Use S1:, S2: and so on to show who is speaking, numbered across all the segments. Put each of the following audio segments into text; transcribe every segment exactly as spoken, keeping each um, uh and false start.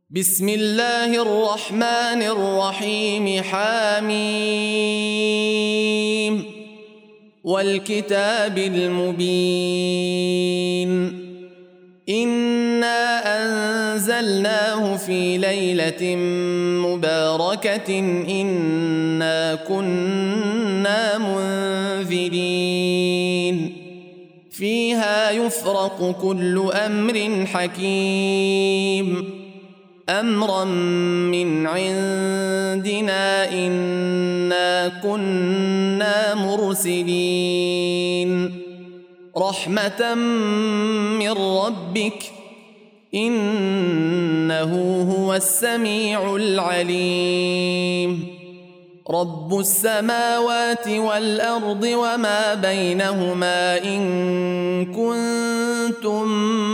S1: بسم الله الرحمن الرحيم حميم والكتاب المبين إنا أنزلناه في ليلة مباركة إنا كنا منذرين فيها يفرق كل أمر حكيم أمرا من عندنا إنا كنا مرسلين رحمة من ربك إنه هو السميع العليم رب السماوات والأرض وما بينهما إن كنتم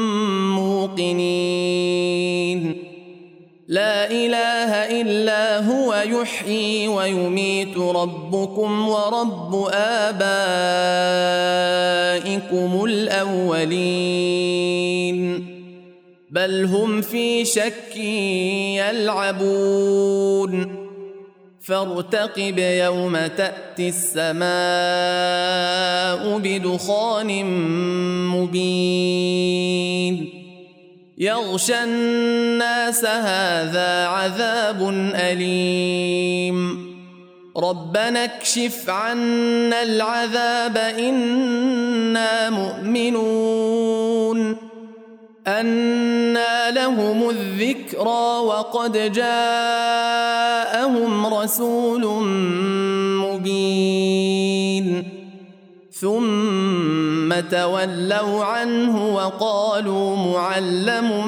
S1: موقنين لا إله إلا هو يحيي ويميت ربكم ورب آبائكم الأولين بل هم في شك يلعبون فارتقب يوم تأتي السماء بدخان مبين يغشى الناس هذا عذاب أليم ربنا اكشف عنا العذاب إنا مؤمنون أنى لهم الذكرى وقد جاءهم رسول مبين ثم تولوا عنه وقالوا معلم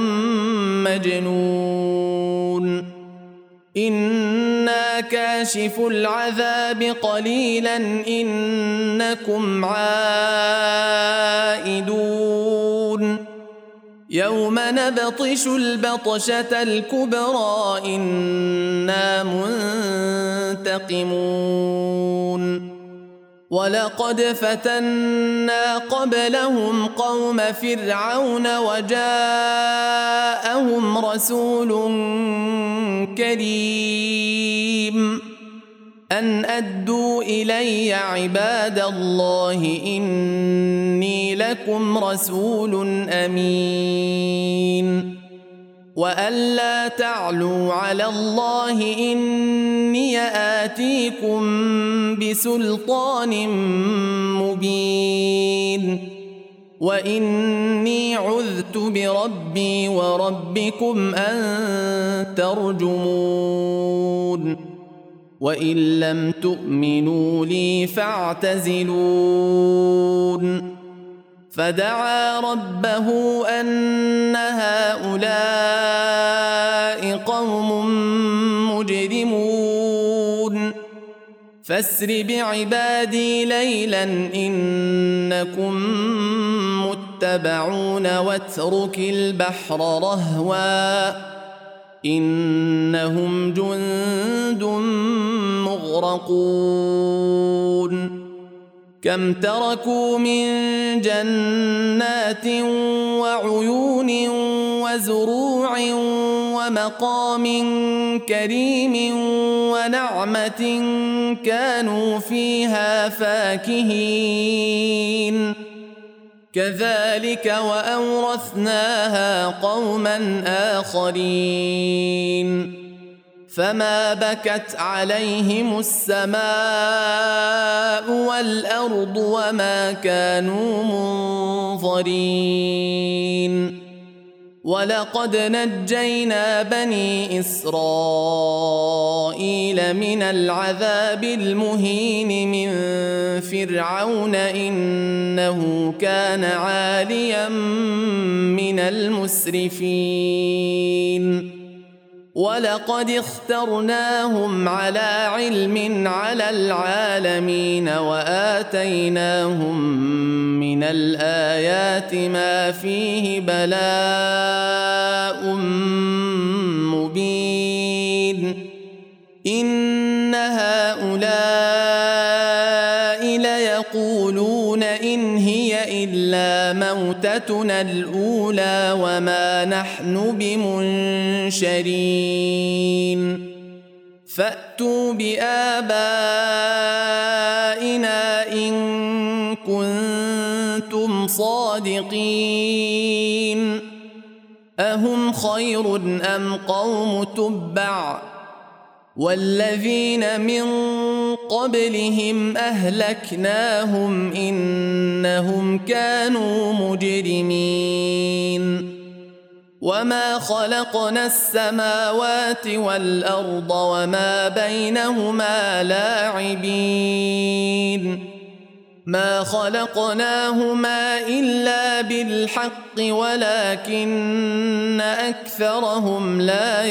S1: مجنون إنا كاشف العذاب قليلا إنكم عائدون يوم نبطش البطشة الكبرى إنا منتقمون ولقد فتنا قبلهم قوم فرعون وجاءهم رسول كريم أن أدوا إلي عباد الله إني لكم رسول أمين وأن لا تعلوا على الله إني آتيكم بسلطان مبين وإني عذت بربي وربكم أن ترجمون وإن لم تؤمنوا لي فاعتزلون فدعا ربه أن هؤلاء قوم مجرمون فاسر بعبادي ليلا إنكم متبعون واترك البحر رهوا إنهم جند مغرقون كم تركوا من جنات وعيون وزروع ومقام كريم ونعمة كانوا فيها فاكهين كذلك وأورثناها قوما آخرين فما بكت عليهم السماء والأرض وما كانوا منظرين ولقد نجينا بني إسرائيل من العذاب المهين من فرعون إنه كان عاليا من المسرفين ولقد اخترناهم على علم على العالمين وآتيناهم من الآيات ما فيه بلاء مبين إن هؤلاء ليقولون إن هي إلا موتتنا الأولى وما نحن بمنشرين فأتوا بآبائنا إن كنتم صادقين أهم خير أم قوم تبع والذين من قبلهم أهلكناهم إنهم كانوا مجرمين وما خلقنا السماوات والأرض وما بينهما لاعبين ما خلقناهما إلا بالحق ولكن أكثرهم لا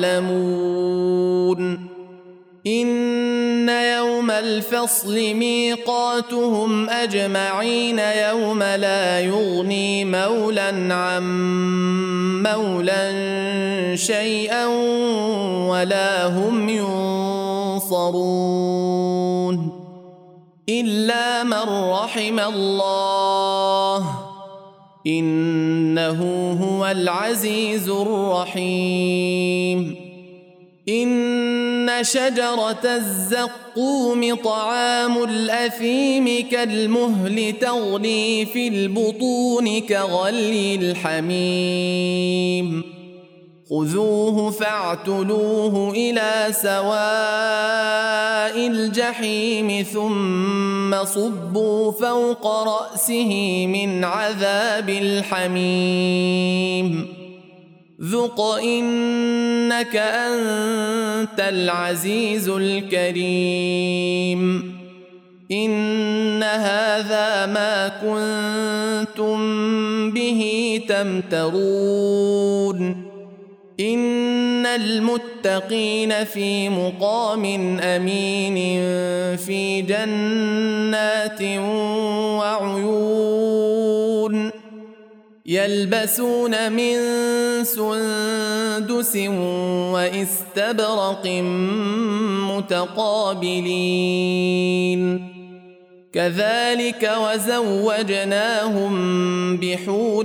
S1: يعلمون إن يوم الفصل ميقاتهم أجمعين يوم لا يغني مولا عن مولا شيئا ولا هم ينصرون إلا من رحم الله إنه هو العزيز الرحيم إن شجرة الزقوم طعام الأثيم كالمهل تغلي في البطون كغلي الحميم خذوه فاعتلوه إلى سواء الجحيم ثم صبوا فوق رأسه من عذاب الحميم ذق إنك أنت العزيز الكريم إن هذا ما كنتم به تمترون إن المتقين في مقام أمين في جنات وعيون يلبسون من سندس واستبرق متقابلين كذلك وزوجناهم بحور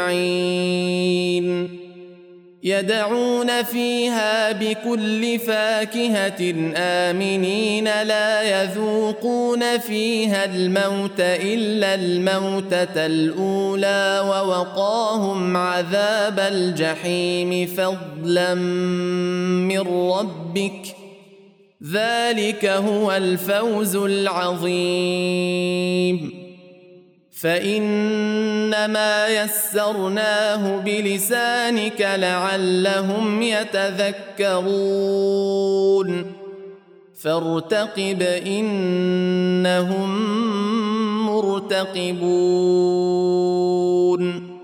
S1: عين يدعون فيها بكل فاكهة آمنين لا يذوقون فيها الموت إلا الموتة الأولى ووقاهم عذاب الجحيم فضلا من ربك ذلك هو الفوز العظيم فإنما يسرناه بلسانك لعلهم يتذكرون فارتقب إنهم مرتقبون